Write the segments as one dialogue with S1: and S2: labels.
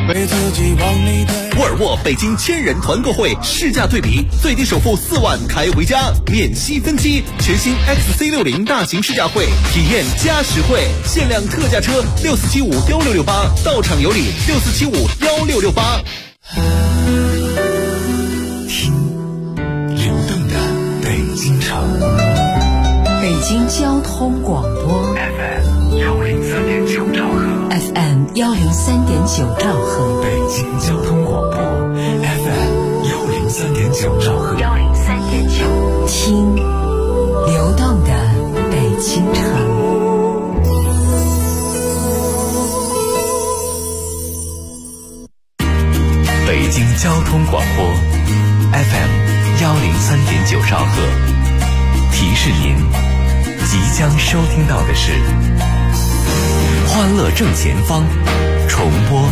S1: 为自己往里推。
S2: 沃尔沃北京千人团购会试驾对比，最低首付4万开回家，免息分期。全新 XC60大型试驾会，体验加实惠，限量特价车64751668，到场有礼64751668。
S3: 听流动的北京城，
S4: 北京交通广播
S3: FM 103.9兆赫
S4: ，FM 103.9兆赫，
S3: 北京交通广播 FM 103.9兆赫
S4: ，103.9，听流动的北京城。
S3: 北京交通广播 FM 103.9兆赫，提示您即将收听到的是欢乐正前方重播。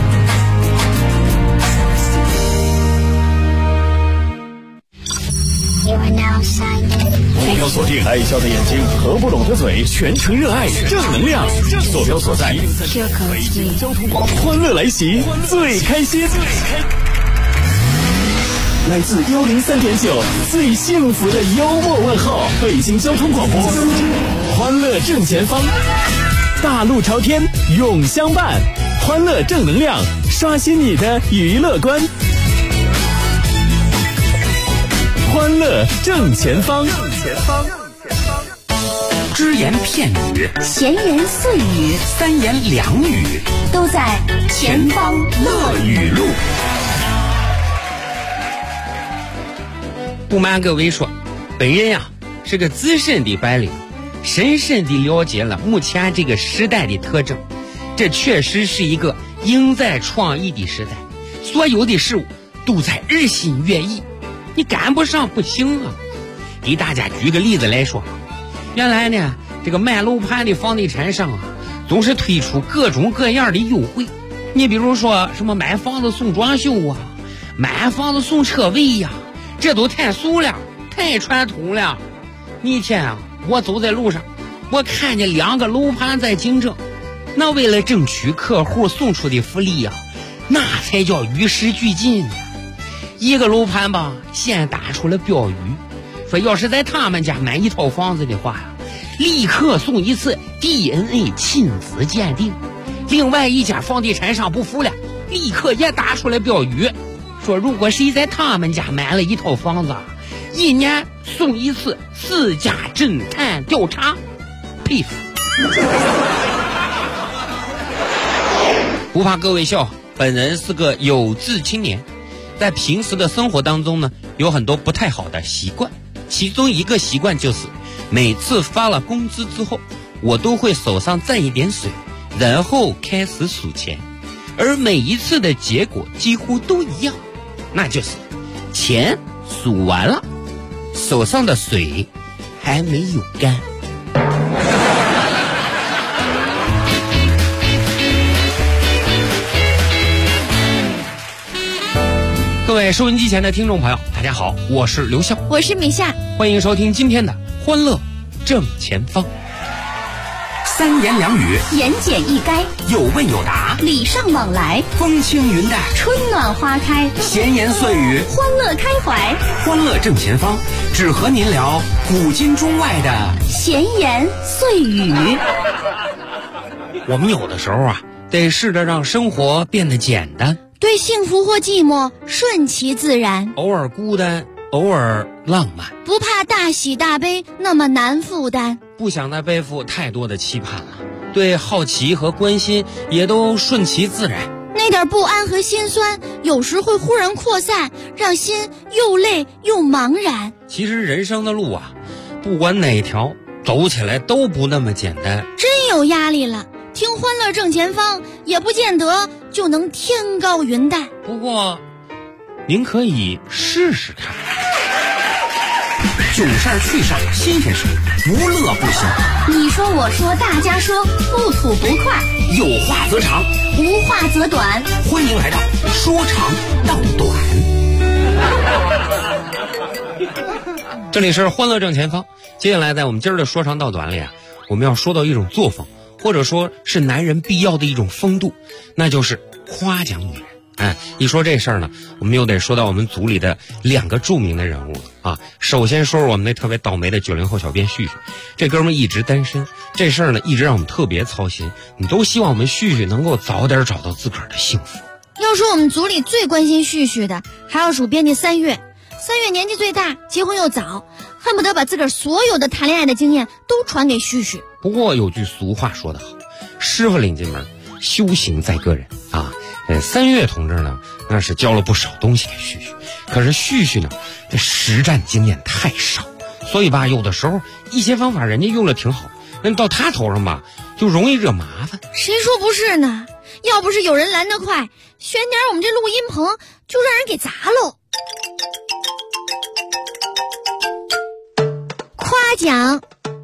S5: 目标锁定爱笑的眼睛，合不拢的嘴，全程热爱正能量。坐标所在北京交通广播，欢乐来袭，最开心。来自103.9最幸福的幽默问候，北京交通广播，欢乐正前方，大路朝天永相伴，欢乐正能量，刷新你的娱乐观。欢乐正前方，
S6: 只言片语，
S7: 闲言碎语，
S6: 三言两语，
S7: 都在前方乐语录。
S6: 不瞒各位说，本人呀是个资深的白领，深深地了解了目前这个时代的特征。这确实是一个赢在创意的时代，所有的事物都在日新月异，你赶不上不行啊。给大家举个例子来说，原来呢这个卖楼盘的房地产商啊，总是推出各种各样的优惠。你比如说什么买房子送装修啊，买房子送车位呀，这都太俗了，太传统了。那天啊，我走在路上，我看见2个楼盘在竞争，那为了争取客户送出的福利啊，那才叫与时俱进呢。一个楼盘吧，先打出了标语，说要是在他们家买一套房子的话呀，立刻送一次 DNA 亲子鉴定。另外一家房地产商不服了，立刻也打出了标语，说如果谁在他们家买了一套房子，1年送一次私家侦探调查。佩服。不怕各位笑，本人是个有志青年，在平时的生活当中呢，有很多不太好的习惯，其中一个习惯就是每次发了工资之后，我都会手上沾一点水，然后开始数钱，而每一次的结果几乎都一样，那就是钱数完了，手上的水还没有干。各位收音机前的听众朋友，大家好，我是刘笑，
S7: 我是米夏，
S6: 欢迎收听今天的欢乐正前方。
S7: 三言两语，言简意赅，
S6: 有问有答，
S7: 礼尚往来，
S6: 风轻云淡，
S7: 春暖花开，
S6: 闲言碎语，
S7: 欢乐开怀。
S6: 欢乐正前方，只和您聊古今中外的
S7: 闲言碎语。
S6: 我们有的时候啊，得试着让生活变得简单，
S7: 对幸福或寂寞顺其自然，
S6: 偶尔孤单，偶尔浪漫，
S7: 不怕大喜大悲那么难负担，
S6: 不想再背负太多的期盼了，对好奇和关心也都顺其自然。
S7: 那点不安和心酸有时会忽然扩散，让心又累又茫然。
S6: 其实人生的路啊，不管哪条走起来都不那么简单，
S7: 真有压力了，听欢乐正前方也不见得就能天高云淡，
S6: 不过您可以试试看。囧事儿趣事儿新鲜事，无乐不行。
S7: 你说我说大家说，不吐不快，
S6: 有话则长，
S7: 无话则短。
S6: 欢迎来到说长道短。这里是欢乐正前方，接下来在我们今儿的说长道短里啊，我们要说到一种作风，或者说是男人必要的一种风度，那就是夸奖女人。 一说这事儿呢，我们又得说到我们组里的2个著名的人物啊。首先说说我们那特别倒霉的90后小编旭旭，这哥们一直单身，这事儿呢一直让我们特别操心。你都希望我们旭旭能够早点找到自个儿的幸福。
S7: 要说我们组里最关心旭旭的，还要数编辑3月。3月年纪最大，结婚又早，恨不得把自个儿所有的谈恋爱的经验都传给旭旭。
S6: 不过有句俗话说得好，师傅领进门，修行在个人啊。3月同志呢，那是教了不少东西给旭旭，可是旭旭呢，这实战经验太少，所以吧，有的时候一些方法人家用了挺好，但到他头上吧，就容易惹麻烦。
S7: 谁说不是呢？要不是有人拦得快，悬点我们这录音棚就让人给砸喽。夸奖。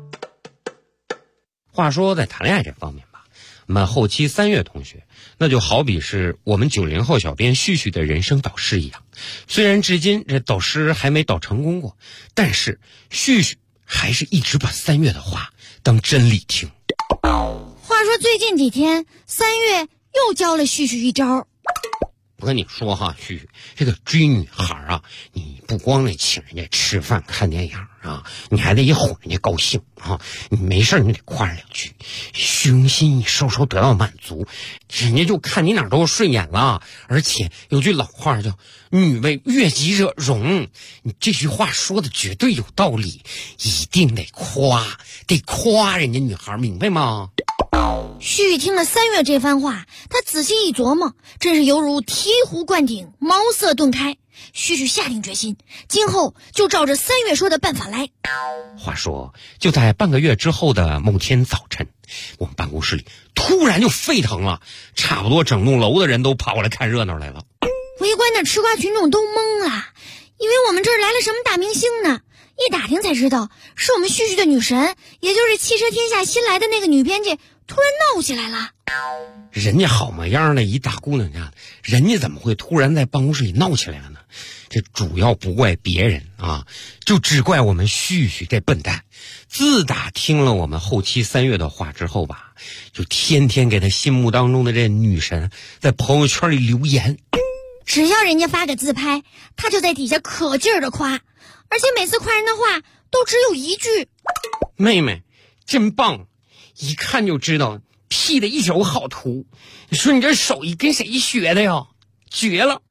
S6: 话说在谈恋爱这方面吧，我们后期3月同学，那就好比是我们90后小编旭旭的人生导师一样。虽然至今这导师还没导成功过，但是旭旭还是一直把3月的话当真理听。
S7: 话说最近几天，3月又教了旭旭一招。
S6: 我跟你说哈，旭旭，这个追女孩啊，你不光得请人家吃饭看电影啊，你还得哄人家高兴啊。你没事你得夸人2句，虚荣心一稍稍得到满足，人家就看你哪儿都顺眼了。而且有句老话叫女为悦己者容，你这句话说的绝对有道理，一定得夸人家女孩，明白吗？
S7: 旭旭听了3月这番话，他仔细一琢磨，真是犹如醍醐灌顶，茅塞顿开。旭旭下定决心，今后就照着3月说的办法来。
S6: 话说就在半个月之后的某天早晨，我们办公室里突然就沸腾了，差不多整栋楼的人都跑过来看热闹来了。
S7: 围观的吃瓜群众都懵了，以为我们这儿来了什么大明星呢。一打听才知道，是我们旭旭的女神，也就是汽车天下新来的那个女编辑突然闹起来了。
S6: 人家好模样的一大姑娘家，人家怎么会突然在办公室里闹起来了呢？这主要不怪别人啊，就只怪我们旭旭这笨蛋。自打听了我们后期3月的话之后吧，就天天给他心目当中的这女神在朋友圈里留言，
S7: 只要人家发个自拍，他就在底下可劲儿的夸，而且每次夸人的话都只有一句：
S6: 妹妹真棒，一看就知道 P 的一手好图。你说你这手艺跟谁学的呀？绝了！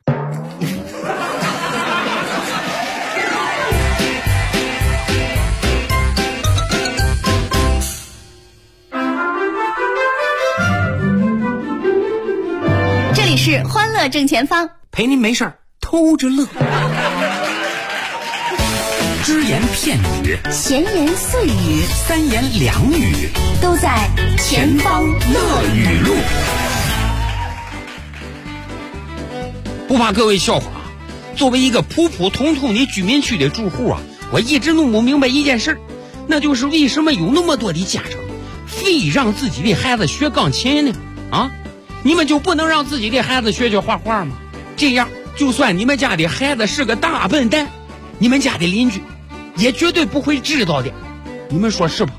S8: 这里是欢乐正前方，
S3: 陪您没事儿偷着乐。只言片语，
S8: 闲言碎语，
S3: 三言两语，
S8: 都在前方乐语录。
S6: 不怕各位笑话，作为一个普普通通的居民区的住户啊，我一直弄不明白一件事，那就是为什么有那么多的家长非让自己的孩子学钢琴呢？啊，你们就不能让自己的孩子学画画吗？这样，就算你们家的孩子是个大笨蛋，你们家的邻居也绝对不会知道的，你们说是吧？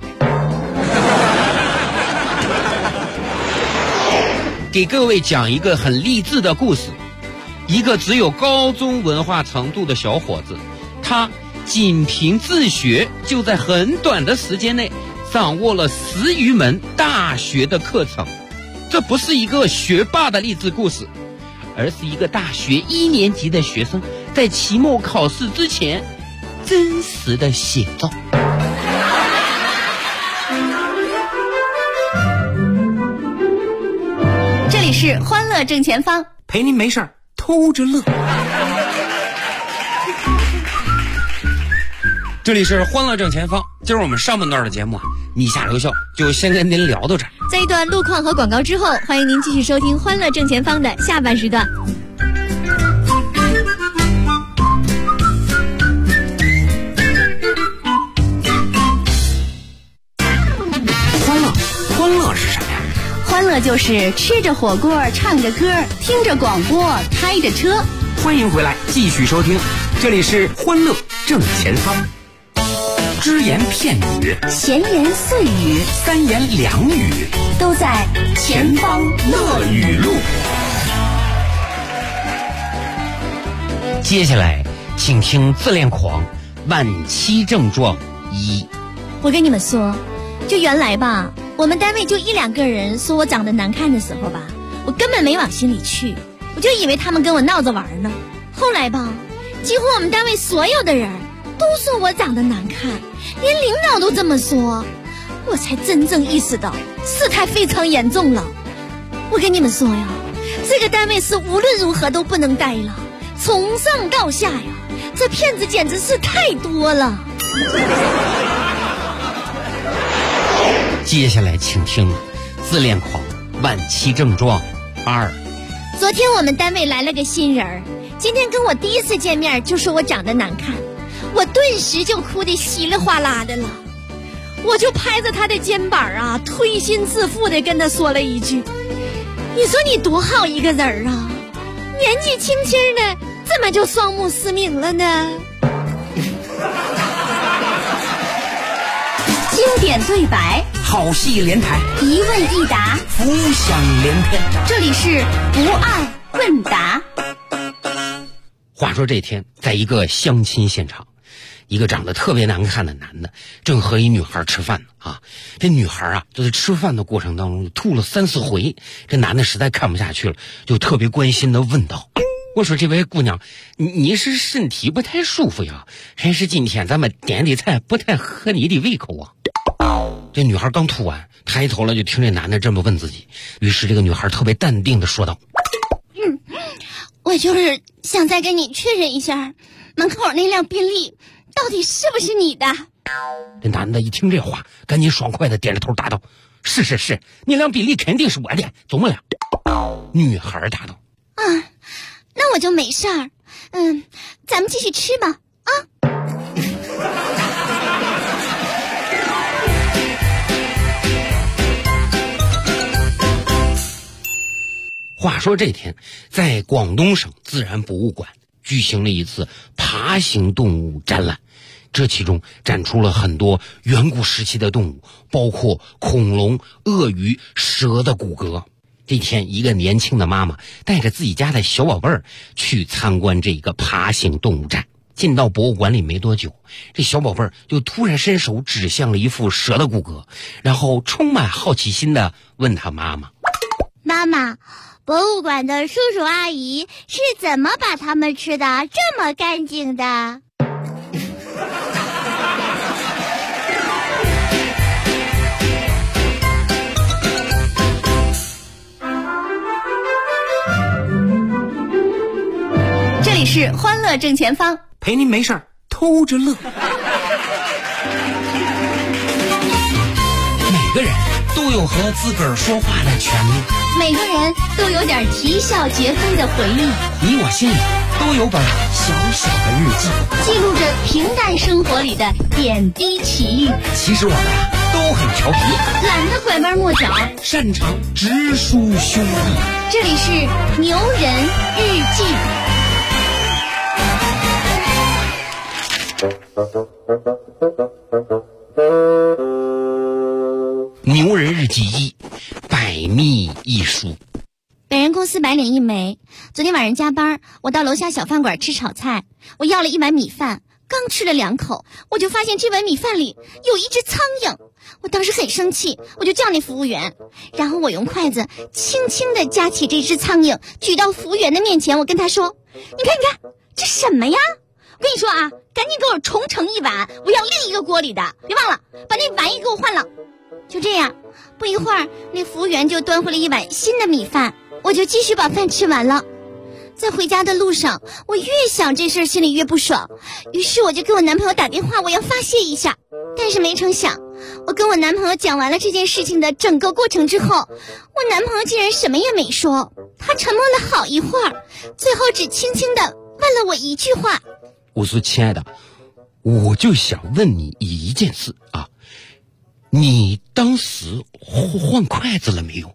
S6: 给各位讲一个很励志的故事。一个只有高中文化程度的小伙子，他仅凭自学，就在很短的时间内掌握了10余门大学的课程。这不是一个学霸的励志故事，而是一个大学1年级的学生在期末考试之前真实的写照。
S8: 这里是欢乐正前方，
S3: 陪您没事儿偷着乐。
S6: 这里是欢乐正前方，今儿我们上半段的节目啊，你下留笑就先跟您聊到这儿。
S8: 在一段路况和广告之后，欢迎您继续收听欢乐正前方的下半时段。
S3: 欢乐是啥呀？
S8: 欢乐就是吃着火锅，唱着歌，听着广播，开着车。
S3: 欢迎回来，继续收听，这里是欢乐正前方。只言片语，
S8: 闲言碎语，
S3: 三言两语，
S8: 都在前方乐语录。
S6: 接下来请听自恋狂晚期症状1。
S7: 我跟你们说，就原来吧，我们单位就1-2个人说我长得难看的时候吧，我根本没往心里去，我就以为他们跟我闹着玩呢。后来吧，几乎我们单位所有的人都说我长得难看，连领导都这么说，我才真正意识到事态非常严重了。我跟你们说呀，这个单位是无论如何都不能待了，从上到下呀，这骗子简直是太多了。
S6: 接下来请听自恋狂晚期症状2。
S7: 昨天我们单位来了个新人，今天跟我第一次见面就说我长得难看，我顿时就哭得稀里哗啦的了。我就拍着他的肩膀啊，推心置腹的跟他说了一句：你说你多好一个人啊，年纪轻轻的怎么就双目失明了呢？
S8: 经典对白，
S1: 好戏连台，
S8: 一问一答，
S1: 浮想联翩。
S8: 这里是不二问答。
S6: 话说这天，在一个相亲现场，一个长得特别难看的男的正和一女孩吃饭呢啊。这女孩啊，就在吃饭的过程当中吐了3-4回，这男的实在看不下去了，就特别关心的问道：我说这位姑娘，你是身体不太舒服呀，还是今天咱们点的菜不太合你的胃口啊？这女孩刚吐完，抬头了就听这男的这么问自己，于是这个女孩特别淡定的说道：
S7: 我就是想再跟你确认一下，门口那辆宾利到底是不是你的？
S6: 这男的一听这话，赶紧爽快的点着头答道：是，那辆宾利肯定是我的，走么了？女孩答道：
S7: 那我就没事儿，咱们继续吃吧啊。
S6: 话说这天，在广东省自然博物馆举行了一次爬行动物展览，这其中展出了很多远古时期的动物，包括恐龙、鳄鱼、蛇的骨骼。这天，一个年轻的妈妈带着自己家的小宝贝儿去参观这个爬行动物展。进到博物馆里没多久，这小宝贝儿就突然伸手指向了一副蛇的骨骼，然后充满好奇心地问他妈妈：
S7: 妈妈，博物馆的叔叔阿姨是怎么把它们吃的这么干净的？
S8: 这里是欢乐正前方，
S1: 陪您没事儿偷着乐。
S2: 每个人都有和自个儿说话的权利，
S8: 每个人都有点啼笑皆非的回忆，
S2: 你我心里都有本小小的日记，
S8: 记录着平淡生活里的点滴奇遇。
S2: 其实我们都很调皮，
S8: 懒得拐弯抹角，
S2: 擅长直抒胸臆。
S8: 这里是牛人日记。
S6: 牛人日记1：百密一疏。
S7: 本人公司白领一枚，昨天晚上加班，我到楼下小饭馆吃炒菜，我要了一碗米饭，刚吃了2口，我就发现这碗米饭里有一只苍蝇，我当时很生气，我就叫那服务员，然后我用筷子轻轻地夹起这只苍蝇，举到服务员的面前，我跟他说：你看这什么呀？我跟你说啊，赶紧给我重盛一碗，我要另一个锅里的，别忘了把那碗也给我换了。就这样，不一会儿那服务员就端回了一碗新的米饭，我就继续把饭吃完了。在回家的路上，我越想这事儿心里越不爽，于是我就给我男朋友打电话，我要发泄一下。但是没成想，我跟我男朋友讲完了这件事情的整个过程之后，我男朋友竟然什么也没说，他沉默了好一会儿，最后只轻轻地问了我一句话：
S6: 我说亲爱的，我就想问你一件事啊，你当时换筷子了没有？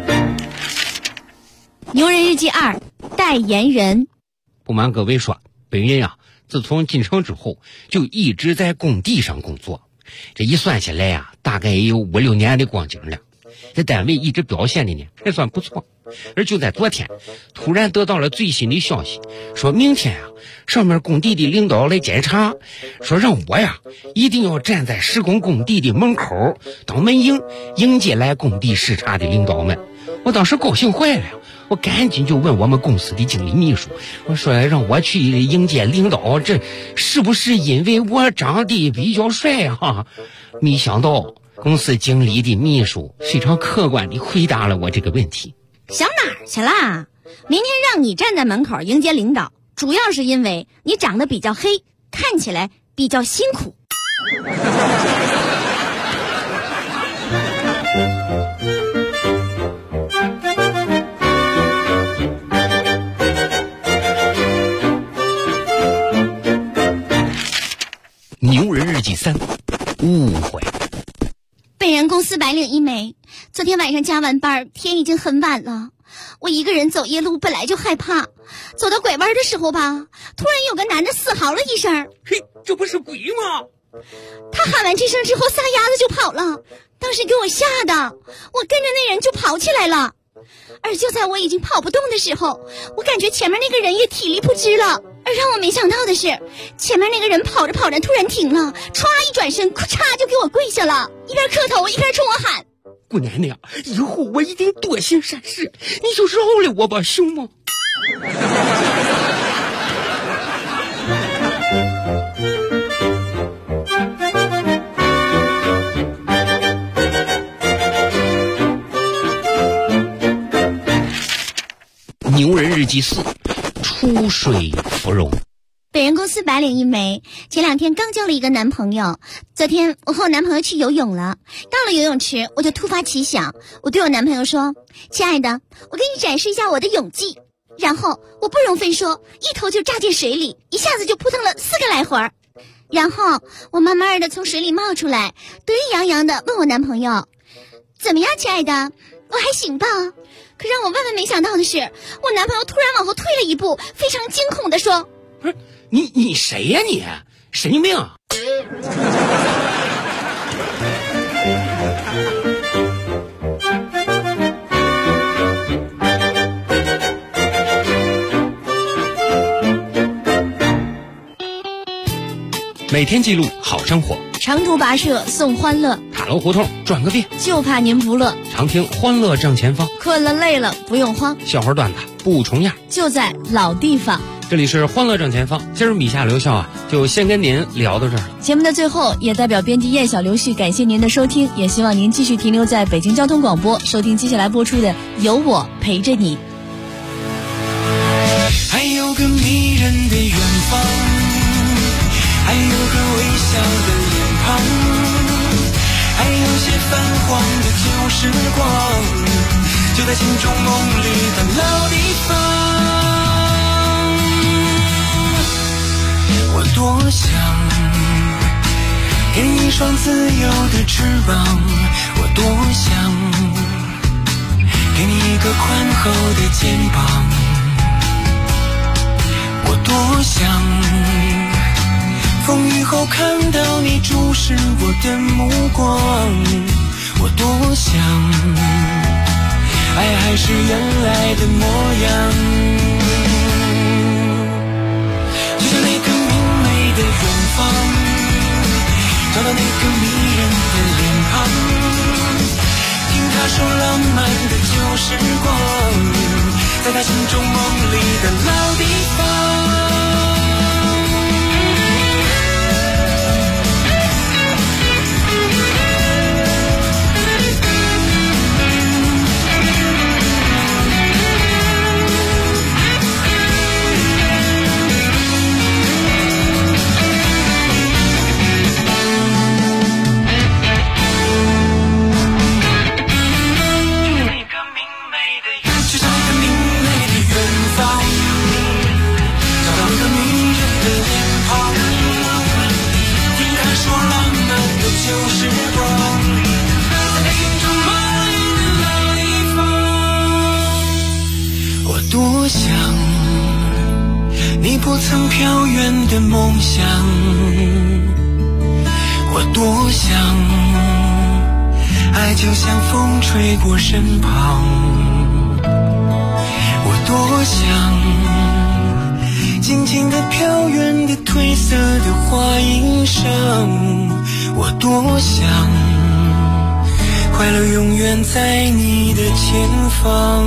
S7: 牛人日记2：代言人。
S6: 不瞒各位说， 本人啊，自从进城之后，就一直在工地上工作。这一算下来呀，大概也有5、6年的光景了。这单位一直表现的呢还算不错。而就在昨天，突然得到了最新的消息，说明天啊，上面工地的领导来检查，说让我呀一定要站在施工工地的门口当门迎，迎接来工地视察的领导们。我当时高兴坏了，我赶紧就问我们公司的经理秘书，我说让我去迎接领导，这是不是因为我长得比较帅啊？没想到公司经理的秘书非常客观地回答了我这个问题。
S7: 想哪儿去啦？明天让你站在门口迎接领导，主要是因为你长得比较黑，看起来比较辛苦。
S6: 牛人日记3，误会。
S7: 本人公司白领一枚，昨天晚上加完班，天已经很晚了。我一个人走夜路本来就害怕，走到拐弯的时候吧，突然有个男的嘶嚎了一声，
S6: 嘿，这不是鬼吗？
S7: 他喊完这声之后撒丫子就跑了，当时给我吓的，我跟着那人就跑起来了。而就在我已经跑不动的时候，我感觉前面那个人也体力不支了。而让我没想到的是，前面那个人跑着跑着突然停了，歘一转身，咔嚓就给我跪下了，一边磕头一边冲我喊：
S6: 姑奶奶，以后我一定多行善事，你就饶了我吧，行吗？牛人日记4，出水芙蓉。
S7: 本人公司白领一枚，前2天刚交了一个男朋友。昨天我和我男朋友去游泳了，到了游泳池我就突发奇想，我对我男朋友说：亲爱的，我给你展示一下我的泳技。然后我不容分说，一头就扎进水里，一下子就扑腾了4个来回。然后我慢慢的从水里冒出来，得意洋洋的问我男朋友：怎么样，亲爱的，我还行吧？可让我万万没想到的是，我男朋友突然往后退了一步，非常惊恐的说：
S6: 不是你谁呀你？神经病！每天记录好生活，
S7: 长途跋涉送欢乐，
S6: 塔楼胡同转个遍，
S7: 就怕您不乐。
S6: 常听欢乐正前方，
S7: 困了累了不用慌，
S6: 笑话段子不重样，
S7: 就在老地方。
S6: 这里是欢乐正前方，今儿米夏留校啊，就先跟您聊到这儿了。
S9: 节目的最后，也代表编辑燕小刘旭感谢您的收听，也希望您继续停留在北京交通广播，收听接下来播出的《有我陪着你》。
S10: 还有个迷人的远方，还有个微笑的脸庞，还有些泛黄的旧时光，就在心中梦里的老地方。我多想给你一双自由的翅膀，我多想给你一个宽厚的肩膀，我多想风雨后看到你注视我的目光，我多想爱还是原来的模样，就像那个明媚的远方，找到那个迷人的脸庞，听他说浪漫的旧时光，在他心中梦里的老地方。 你不曾飘远的梦想，我多想，爱就像风吹过身旁，我多想，静静地飘远的褪色的花衣裳，我多想，快乐永远在你的前方。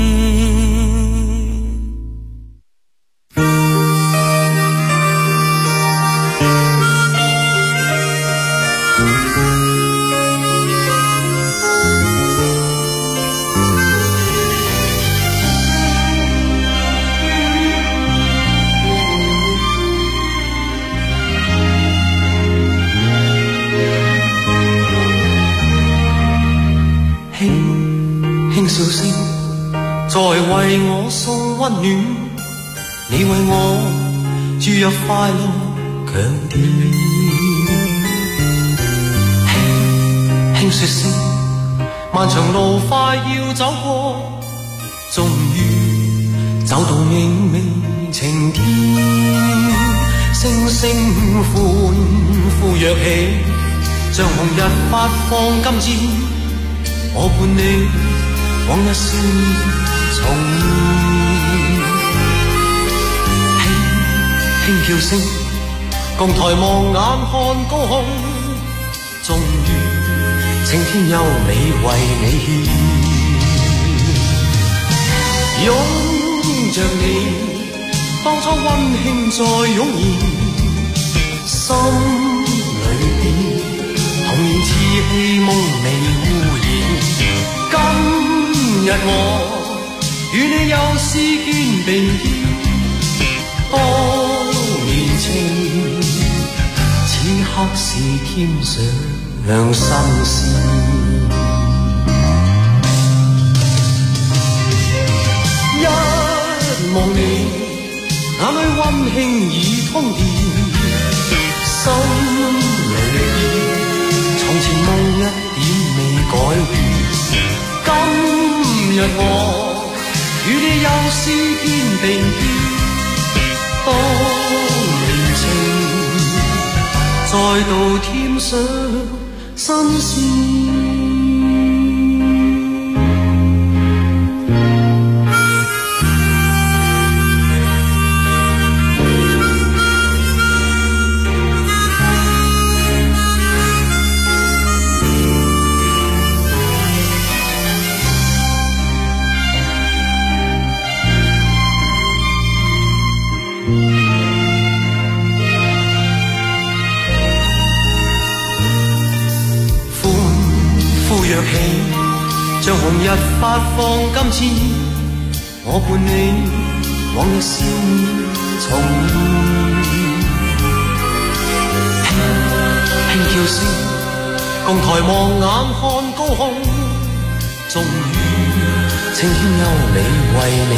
S10: 輕笑聲在為我送溫暖，你為我注入快樂強電。輕說聲漫長路快要走過，終於走到明媚晴天，星星歡呼躍起，像紅日發放金箭，我伴你往日少年重現，輕飄聲共抬望眼看高空，終於晴天優美為你獻，擁着你當初溫馨再湧現，心裏邊童年稚氣夢未污染。今日我與你又試肩並肩，當年情此刻是添上新鮮。一望你眼裏溫馨已通電，心裏邊從前夢一點未改變。今日我與你又試肩並肩，當年情再度添上新鮮。像紅日發放金箭，我伴你往日笑面重現，輕叫聲共抬望眼看高空，終於青天優美為你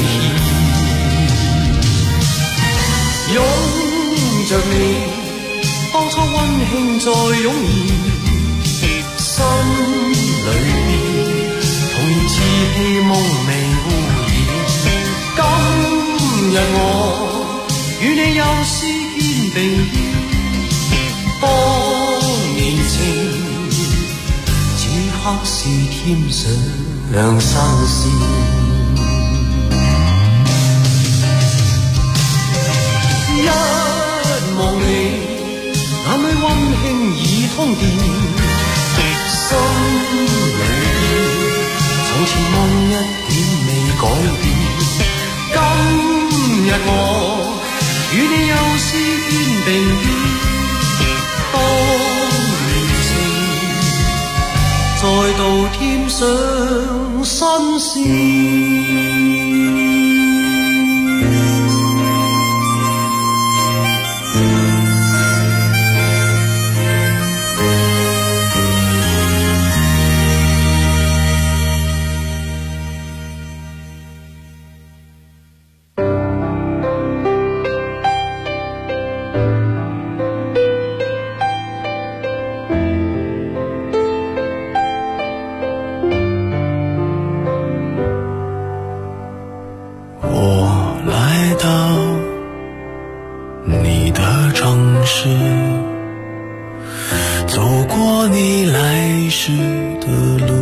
S10: 獻，擁着你當初溫馨再湧現，心裏邊童年稚氣夢未污染。今日我與你又試肩並肩，當年情此刻是添上新鮮。一望你眼裏溫馨已通電，心裏邊從前夢一點未改變。今日我與你又試肩並肩，當年情再度添上新鮮。 你的城市，走过你来时的路，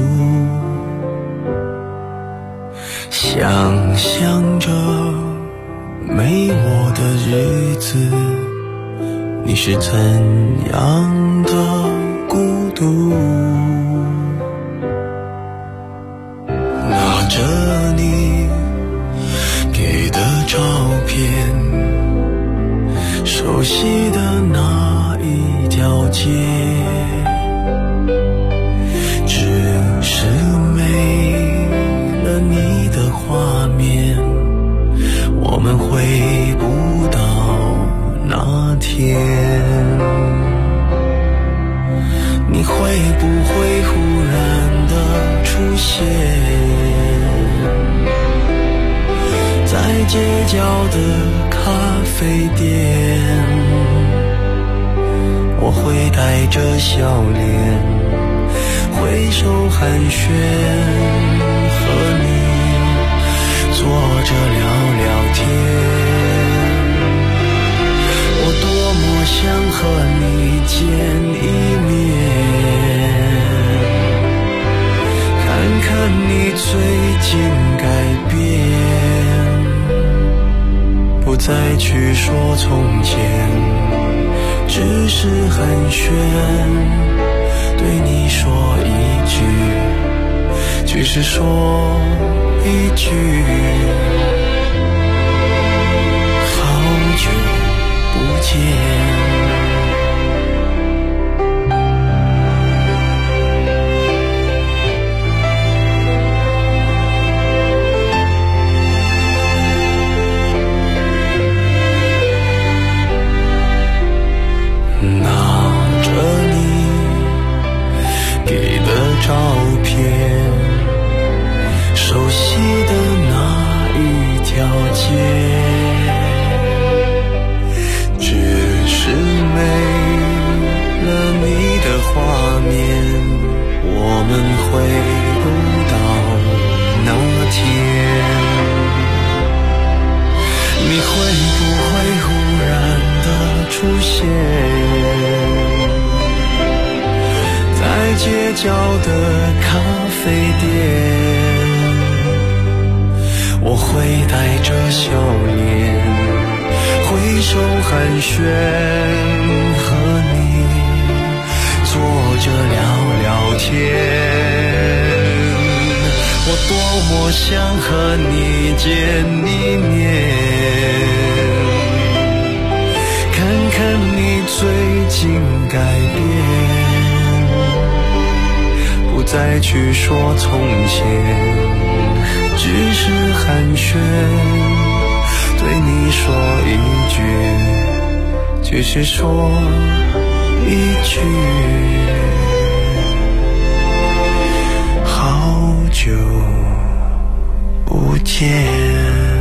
S10: 想象着没我的日子，你是怎样的孤独。拿着你给的照片，熟悉的那一条街，只是没了你的画面，我们回不到那天。你会不会忽然的出现在街角的咖啡店？我会带着笑脸挥手寒暄，和你坐着聊聊天。我多么想和你见一面，看看你最近改变，不再去说从前，只是寒暄，对你说一句，只是说一句，好久不见。照片，熟悉的那一条街，只是没了你的画面，我们回不到那天。你会不会忽然的出现在街角的咖啡店？我会带着笑脸挥手寒暄，和你坐着聊聊天。我多么想和你见一面，看看你最近改变，不再去说从前，只是寒暄，对你说一句，只是说一句，好久不见。